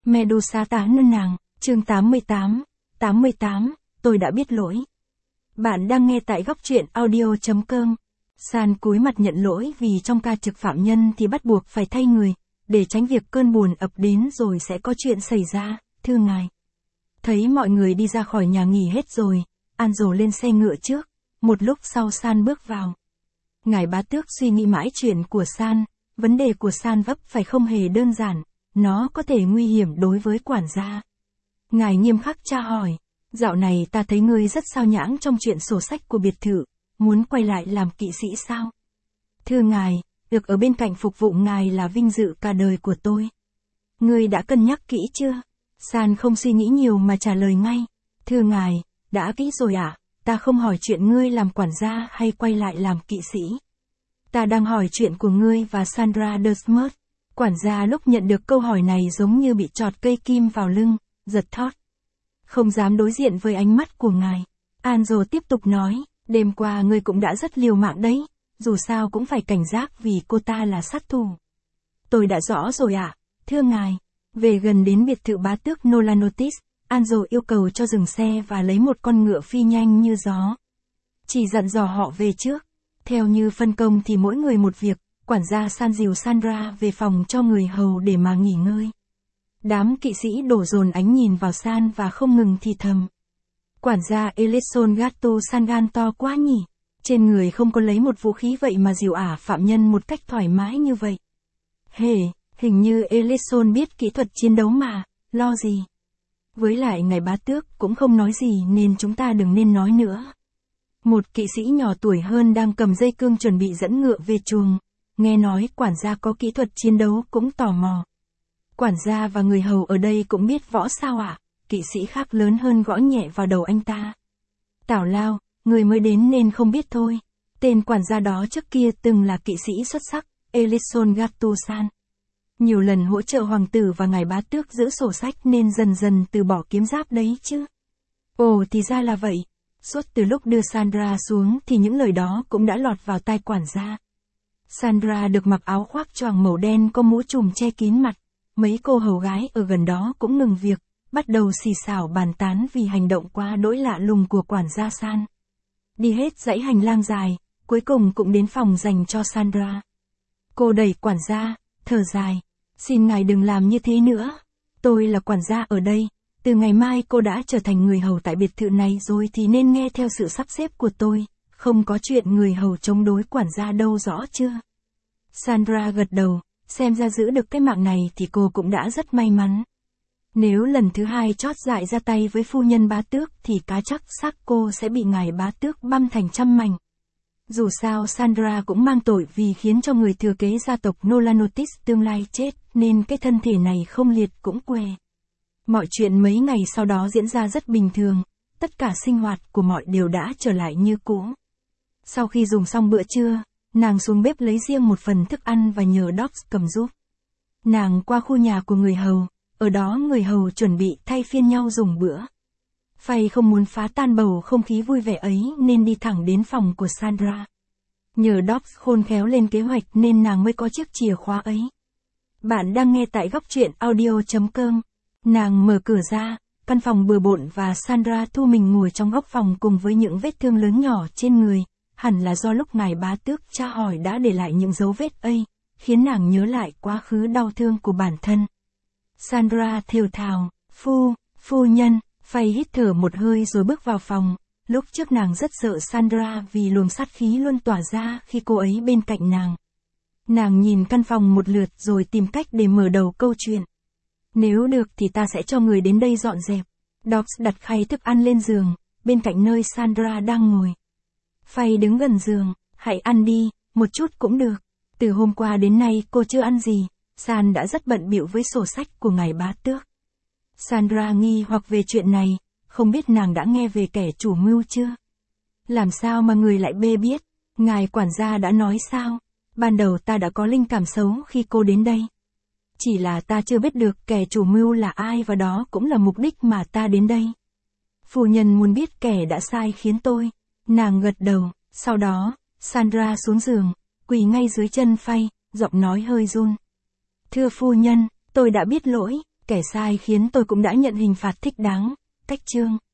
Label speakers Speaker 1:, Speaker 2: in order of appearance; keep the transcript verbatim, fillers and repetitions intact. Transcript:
Speaker 1: Medusa tán nân nàng, chương tám mươi tám, tám mươi tám, tôi đã biết lỗi. Bạn đang nghe tại góc truyện audio.com. San cúi mặt nhận lỗi vì trong ca trực phạm nhân thì bắt buộc phải thay người, để tránh việc cơn buồn ập đến rồi sẽ có chuyện xảy ra, thưa ngài. Thấy mọi người đi ra khỏi nhà nghỉ hết rồi, Anzo lên xe ngựa trước, một lúc sau San bước vào. Ngài bá tước suy nghĩ mãi chuyện của San, vấn đề của San vấp phải không hề đơn giản, nó có thể nguy hiểm đối với quản gia. Ngài nghiêm khắc tra hỏi, dạo này ta thấy ngươi rất sao nhãng trong chuyện sổ sách của biệt thự, muốn quay lại làm kỵ sĩ sao? Thưa ngài, được ở bên cạnh phục vụ ngài là vinh dự cả đời của tôi. Ngươi đã cân nhắc kỹ chưa? San không suy nghĩ nhiều mà trả lời ngay, thưa ngài, đã kỹ rồi ạ, à? Ta không hỏi chuyện ngươi làm quản gia hay quay lại làm kỵ sĩ. Ta đang hỏi chuyện của ngươi và Sandra Desmond. Quản gia lúc nhận được câu hỏi này giống như bị chọt cây kim vào lưng, giật thót. Không dám đối diện với ánh mắt của ngài. Anzo tiếp tục nói, đêm qua ngươi cũng đã rất liều mạng đấy, dù sao cũng phải cảnh giác vì cô ta là sát thủ. Tôi đã rõ rồi ạ, à? Thưa ngài. Về gần đến biệt thự bá tước Nolanotis, Anzo yêu cầu cho dừng xe và lấy một con ngựa phi nhanh như gió. Chỉ dặn dò họ về trước. Theo như phân công thì mỗi người một việc, quản gia San dìu Sandra về phòng cho người hầu để mà nghỉ ngơi. Đám kỵ sĩ đổ dồn ánh nhìn vào San và không ngừng thì thầm. Quản gia Eleson Gatto San gan to quá nhỉ, trên người không có lấy một vũ khí vậy mà dìu ả phạm nhân một cách thoải mái như vậy. Hề, hình như Eleson biết kỹ thuật chiến đấu mà, lo gì. Với lại ngài bá tước cũng không nói gì nên chúng ta đừng nên nói nữa. Một kỵ sĩ nhỏ tuổi hơn đang cầm dây cương chuẩn bị dẫn ngựa về chuồng, nghe nói quản gia có kỹ thuật chiến đấu cũng tò mò. Quản gia và người hầu ở đây cũng biết võ sao ạ? À? Kỵ sĩ khác lớn hơn gõ nhẹ vào đầu anh ta. Tào lao, người mới đến nên không biết thôi. Tên quản gia đó trước kia từng là kỵ sĩ xuất sắc, Eleson Gatto San. Nhiều lần hỗ trợ hoàng tử và ngài bá tước giữ sổ sách nên dần dần từ bỏ kiếm giáp đấy chứ. Ồ thì ra là vậy. Suốt từ lúc đưa Sandra xuống thì những lời đó cũng đã lọt vào tai quản gia. Sandra được mặc áo khoác choàng màu đen có mũ trùm che kín mặt. Mấy cô hầu gái ở gần đó cũng ngừng việc, bắt đầu xì xào bàn tán vì hành động quá đỗi lạ lùng của quản gia San. Đi hết dãy hành lang dài, cuối cùng cũng đến phòng dành cho Sandra. Cô đẩy quản gia, thở dài. Xin ngài đừng làm như thế nữa. Tôi là quản gia ở đây. Từ ngày mai cô đã trở thành người hầu tại biệt thự này rồi thì nên nghe theo sự sắp xếp của tôi. Không có chuyện người hầu chống đối quản gia đâu, rõ chưa? Sandra gật đầu. Xem ra giữ được cái mạng này thì cô cũng đã rất may mắn. Nếu lần thứ hai chót dại ra tay với phu nhân bá tước thì cá chắc xác cô sẽ bị ngài bá tước băm thành trăm mảnh. Dù sao Sandra cũng mang tội vì khiến cho người thừa kế gia tộc Nolanotis tương lai chết, nên cái thân thể này không liệt cũng què. Mọi chuyện mấy ngày sau đó diễn ra rất bình thường, tất cả sinh hoạt của mọi điều đã trở lại như cũ. Sau khi dùng xong bữa trưa, nàng xuống bếp lấy riêng một phần thức ăn và nhờ Dobbs cầm giúp. Nàng qua khu nhà của người hầu, ở đó người hầu chuẩn bị thay phiên nhau dùng bữa. Faye không muốn phá tan bầu không khí vui vẻ ấy nên đi thẳng đến phòng của Sandra. Nhờ Dobbs khôn khéo lên kế hoạch nên nàng mới có chiếc chìa khóa ấy. Bạn đang nghe tại góc truyện audio.com. Nàng mở cửa ra, căn phòng bừa bộn và Sandra thu mình ngồi trong góc phòng cùng với những vết thương lớn nhỏ trên người. Hẳn là do lúc ngài bá tước tra hỏi đã để lại những dấu vết ấy, khiến nàng nhớ lại quá khứ đau thương của bản thân. Sandra thều thào, phu, phu nhân, Faye hít thở một hơi rồi bước vào phòng. Lúc trước nàng rất sợ Sandra vì luồng sát khí luôn tỏa ra khi cô ấy bên cạnh nàng. Nàng nhìn căn phòng một lượt rồi tìm cách để mở đầu câu chuyện. Nếu được thì ta sẽ cho người đến đây dọn dẹp. Dobbs đặt khay thức ăn lên giường, bên cạnh nơi Sandra đang ngồi. Faye đứng gần giường, hãy ăn đi, một chút cũng được. Từ hôm qua đến nay cô chưa ăn gì, San đã rất bận bịu với sổ sách của ngài bá tước. Sandra nghi hoặc về chuyện này, không biết nàng đã nghe về kẻ chủ mưu chưa? Làm sao mà người lại bê biết? Ngài quản gia đã nói sao? Ban đầu ta đã có linh cảm xấu khi cô đến đây. Chỉ là ta chưa biết được kẻ chủ mưu là ai và đó cũng là mục đích mà ta đến đây. Phu nhân muốn biết kẻ đã sai khiến tôi. Nàng gật đầu, sau đó, Sandra xuống giường, quỳ ngay dưới chân Faye, giọng nói hơi run. Thưa phu nhân, tôi đã biết lỗi, Kẻ sai khiến tôi cũng đã nhận hình phạt thích đáng. Cách chương